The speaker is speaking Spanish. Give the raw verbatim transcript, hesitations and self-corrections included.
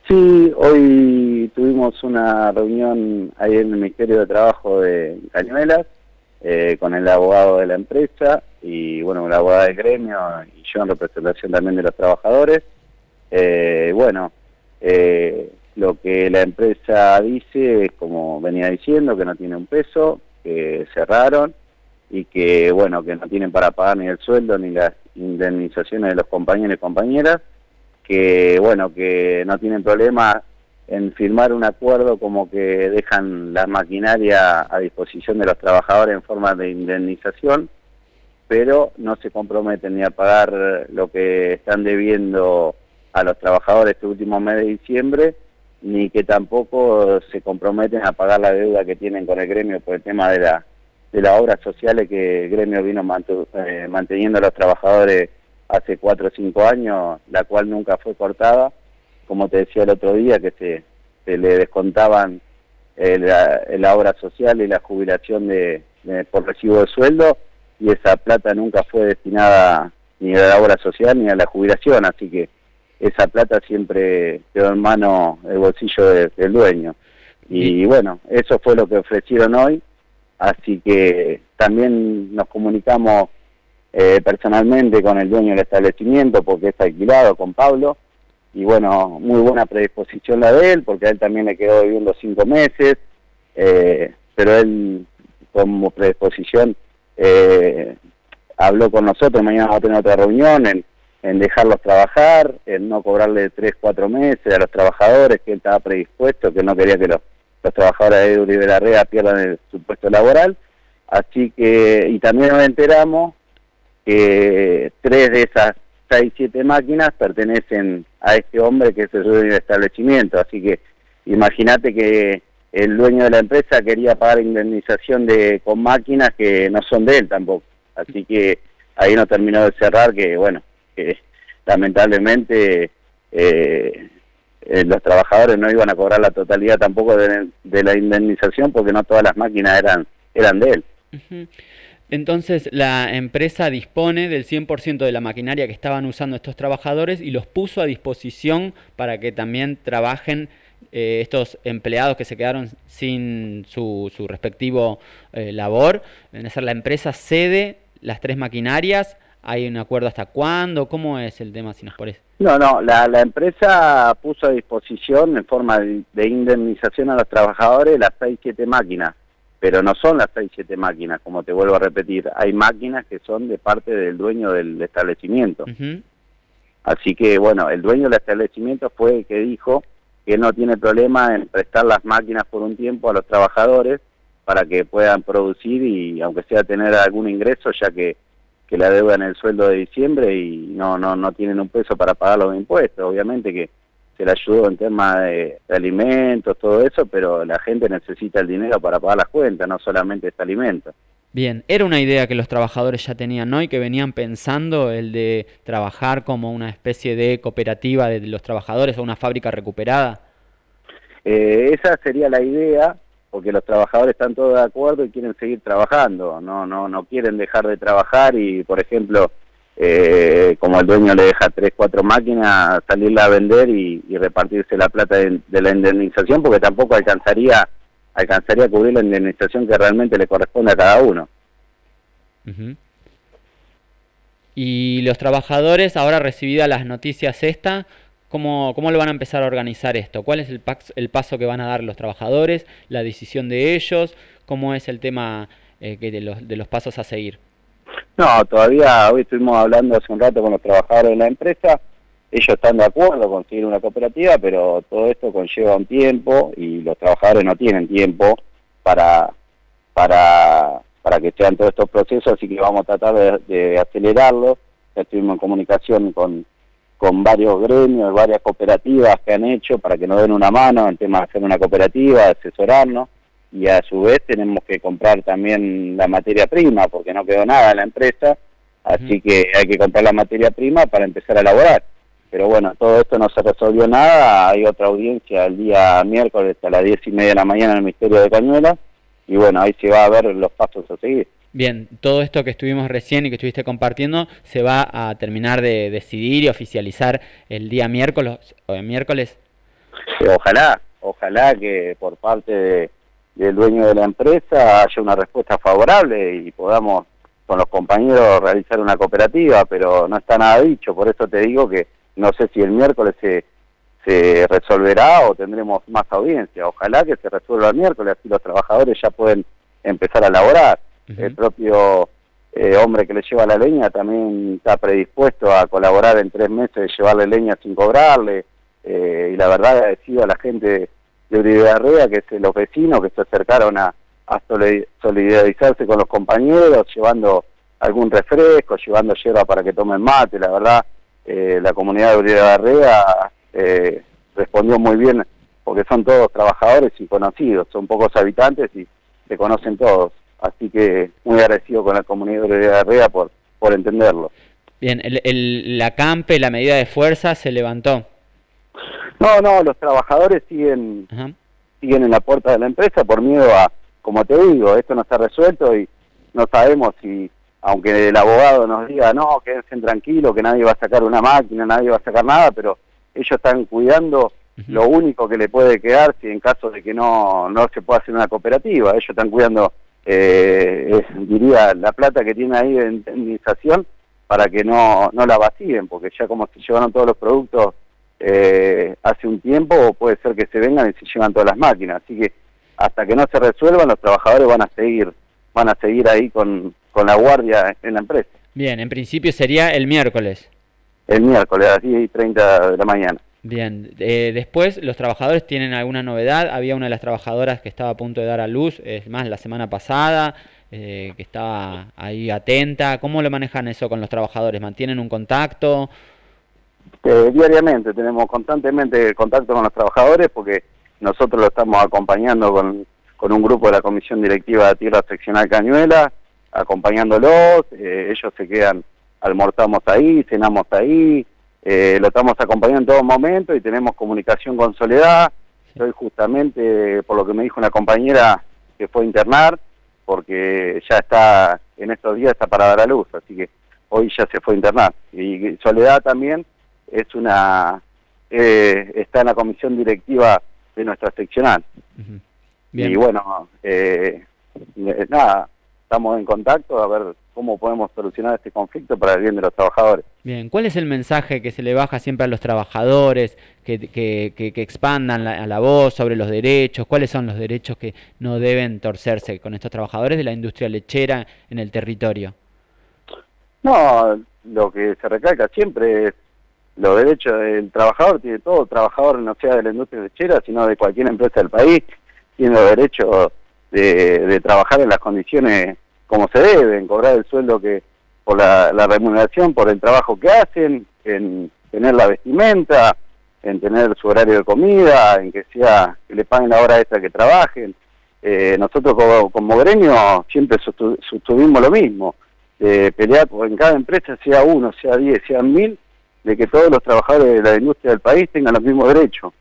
Sí, hoy tuvimos una reunión ahí en el Ministerio de Trabajo de Cañuelas eh, con el abogado de la empresa y bueno, la abogada del gremio y yo en representación también de los trabajadores. Eh, bueno, eh, lo que la empresa dice es, como venía diciendo, que no tiene un peso, que cerraron y que bueno, que no tienen para pagar ni el sueldo ni las indemnizaciones de los compañeros y compañeras, que bueno, que no tienen problema en firmar un acuerdo como que dejan la maquinaria a disposición de los trabajadores en forma de indemnización, pero no se comprometen ni a pagar lo que están debiendo a los trabajadores este último mes de diciembre, ni que tampoco se comprometen a pagar la deuda que tienen con el gremio por el tema de la de las obras sociales que el gremio vino mantu, eh, manteniendo a los trabajadores hace cuatro o cinco años, la cual nunca fue cortada, como te decía el otro día, que se, se le descontaban eh, la, la obra social y la jubilación de, de por recibo de sueldo, y esa plata nunca fue destinada ni a la obra social ni a la jubilación, así que esa plata siempre quedó en mano del bolsillo de, del dueño. Y bueno, eso fue lo que ofrecieron hoy, así que también nos comunicamos Eh, personalmente con el dueño del establecimiento, porque está alquilado, con Pablo, y bueno, muy buena predisposición la de él, porque a él también le quedó viviendo cinco meses, eh, pero él como predisposición eh, habló con nosotros, mañana vamos a tener otra reunión, en, en dejarlos trabajar, en no cobrarle tres, cuatro meses a los trabajadores, que él estaba predispuesto, que no quería que los, los trabajadores de Uribe Larrea pierdan el, su puesto laboral, así que, y también nos enteramos que tres de esas seis, siete máquinas pertenecen a este hombre que es el dueño del establecimiento, así que imagínate que el dueño de la empresa quería pagar indemnización de con máquinas que no son de él tampoco, así que ahí no terminó de cerrar, que bueno, que lamentablemente eh, eh, los trabajadores no iban a cobrar la totalidad tampoco de, de la indemnización, porque no todas las máquinas eran, eran de él. Uh-huh. Entonces la empresa dispone del cien por ciento de la maquinaria que estaban usando estos trabajadores y los puso a disposición para que también trabajen eh, estos empleados que se quedaron sin su, su respectivo eh, labor. Es decir, la empresa cede las tres maquinarias. ¿Hay un acuerdo hasta cuándo? ¿Cómo es el tema, si nos parece? No, no, la, la empresa puso a disposición en forma de, de indemnización a los trabajadores las seis, siete máquinas. Pero no son las seis, siete máquinas, como te vuelvo a repetir. Hay máquinas que son de parte del dueño del establecimiento. Uh-huh. Así que, bueno, el dueño del establecimiento fue el que dijo que no tiene problema en prestar las máquinas por un tiempo a los trabajadores para que puedan producir y, aunque sea, tener algún ingreso, ya que, que la deudan el sueldo de diciembre y no, no, no tienen un peso para pagar los impuestos. Obviamente que se le ayudó en temas de, de alimentos, todo eso, pero la gente necesita el dinero para pagar las cuentas, no solamente este alimento. Bien, era una idea que los trabajadores ya tenían, ¿no? Y que venían pensando el de trabajar como una especie de cooperativa de los trabajadores o una fábrica recuperada. Eh, esa sería la idea, porque los trabajadores están todos de acuerdo y quieren seguir trabajando, no, no, no quieren dejar de trabajar y, por ejemplo, Eh, como el dueño le deja tres, cuatro máquinas, salirla a vender y, y repartirse la plata de, de la indemnización, porque tampoco alcanzaría alcanzaría a cubrir la indemnización que realmente le corresponde a cada uno. Uh-huh. Y los trabajadores, ahora recibidas las noticias esta, ¿cómo, cómo lo van a empezar a organizar esto? ¿Cuál es el, pax, el paso que van a dar los trabajadores? ¿La decisión de ellos? ¿Cómo es el tema eh, que de, los, de los pasos a seguir? No, todavía hoy estuvimos hablando hace un rato con los trabajadores de la empresa, ellos están de acuerdo con seguir una cooperativa, pero todo esto conlleva un tiempo y los trabajadores no tienen tiempo para para para que sean todos estos procesos, así que vamos a tratar de, de acelerarlo. Ya estuvimos en comunicación con, con varios gremios, varias cooperativas que han hecho para que nos den una mano en tema de hacer una cooperativa, asesorarnos. Y a su vez tenemos que comprar también la materia prima, porque no quedó nada en la empresa, así uh-huh. que hay que comprar la materia prima para empezar a elaborar. Pero bueno, todo esto no se resolvió nada, hay otra audiencia el día miércoles a las diez y media de la mañana en el Ministerio de Cañuelas, y bueno, ahí se va a ver los pasos a seguir. Bien, todo esto que estuvimos recién y que estuviste compartiendo se va a terminar de decidir y oficializar el día miércoles, o el miércoles. Eh, Ojalá, ojalá que por parte de, del dueño de la empresa haya una respuesta favorable y podamos con los compañeros realizar una cooperativa, pero no está nada dicho, por eso te digo que no sé si el miércoles se, se resolverá o tendremos más audiencia. Ojalá que se resuelva el miércoles, así los trabajadores ya pueden empezar a laborar. Uh-huh. El propio eh, hombre que le lleva la leña también está predispuesto a colaborar en tres meses de llevarle leña sin cobrarle, eh, y la verdad agradecido a la gente de Uribe-Larrea, que es los vecinos que se acercaron a, a solidarizarse con los compañeros, llevando algún refresco, llevando hierba para que tomen mate. La verdad, eh, la comunidad de Uribe-Larrea eh, respondió muy bien, porque son todos trabajadores y conocidos, son pocos habitantes y se conocen todos. Así que muy agradecido con la comunidad de Uribe-Larrea por, por entenderlo. Bien, el, el, la CAMPE, la medida de fuerza, se levantó. No, no, los trabajadores siguen, uh-huh. siguen en la puerta de la empresa por miedo a, como te digo, esto no está resuelto y no sabemos si, aunque el abogado nos diga, no, quédense tranquilos, que nadie va a sacar una máquina, nadie va a sacar nada, pero ellos están cuidando uh-huh. lo único que le puede quedar si en caso de que no, no se pueda hacer una cooperativa. Ellos están cuidando, eh, es, diría, la plata que tiene ahí de indemnización para que no, no la vacíen, porque ya como se llevaron todos los productos eh, hace un tiempo, puede ser que se vengan y se llevan todas las máquinas. Así que hasta que no se resuelvan, los trabajadores van a seguir van a seguir ahí con, con la guardia en la empresa. Bien, en principio sería el miércoles. El miércoles a las diez y treinta de la mañana. Bien, eh, después los trabajadores tienen alguna novedad. Había una de las trabajadoras que estaba a punto de dar a luz, es más, la semana pasada, eh, que estaba ahí atenta. ¿Cómo lo manejan eso con los trabajadores? ¿Mantienen un contacto? Eh, diariamente tenemos constantemente contacto con los trabajadores porque nosotros lo estamos acompañando con, con un grupo de la Comisión Directiva de Tierra Seccional Cañuelas, acompañándolos, eh, ellos se quedan, almorzamos ahí, cenamos ahí, eh, lo estamos acompañando en todo momento y tenemos comunicación con Soledad. Hoy justamente, por lo que me dijo una compañera, que fue a internar, porque ya está, en estos días está para dar a luz, así que hoy ya se fue a internar. Y Soledad también es una, eh, está en la comisión directiva de nuestra seccional. Uh-huh. Y bueno, eh, nada, estamos en contacto a ver cómo podemos solucionar este conflicto para el bien de los trabajadores. Bien, ¿cuál es el mensaje que se le baja siempre a los trabajadores, que, que, que, que expandan la, la voz sobre los derechos? ¿Cuáles son los derechos que no deben torcerse con estos trabajadores de la industria lechera en el territorio? No, lo que se recalca siempre es los derechos del trabajador. Tiene todo trabajador, no sea de la industria lechera, sino de cualquier empresa del país, tiene los derechos de, de trabajar en las condiciones como se deben, cobrar el sueldo que por la, la remuneración por el trabajo que hacen, en tener la vestimenta, en tener su horario de comida, en que sea que le paguen la hora extra que trabajen. Eh, nosotros como, como gremio siempre sostuvimos lo mismo, eh, pelear en cada empresa, sea uno, sea diez, sean mil, de que todos los trabajadores de la industria del país tengan los mismos derechos.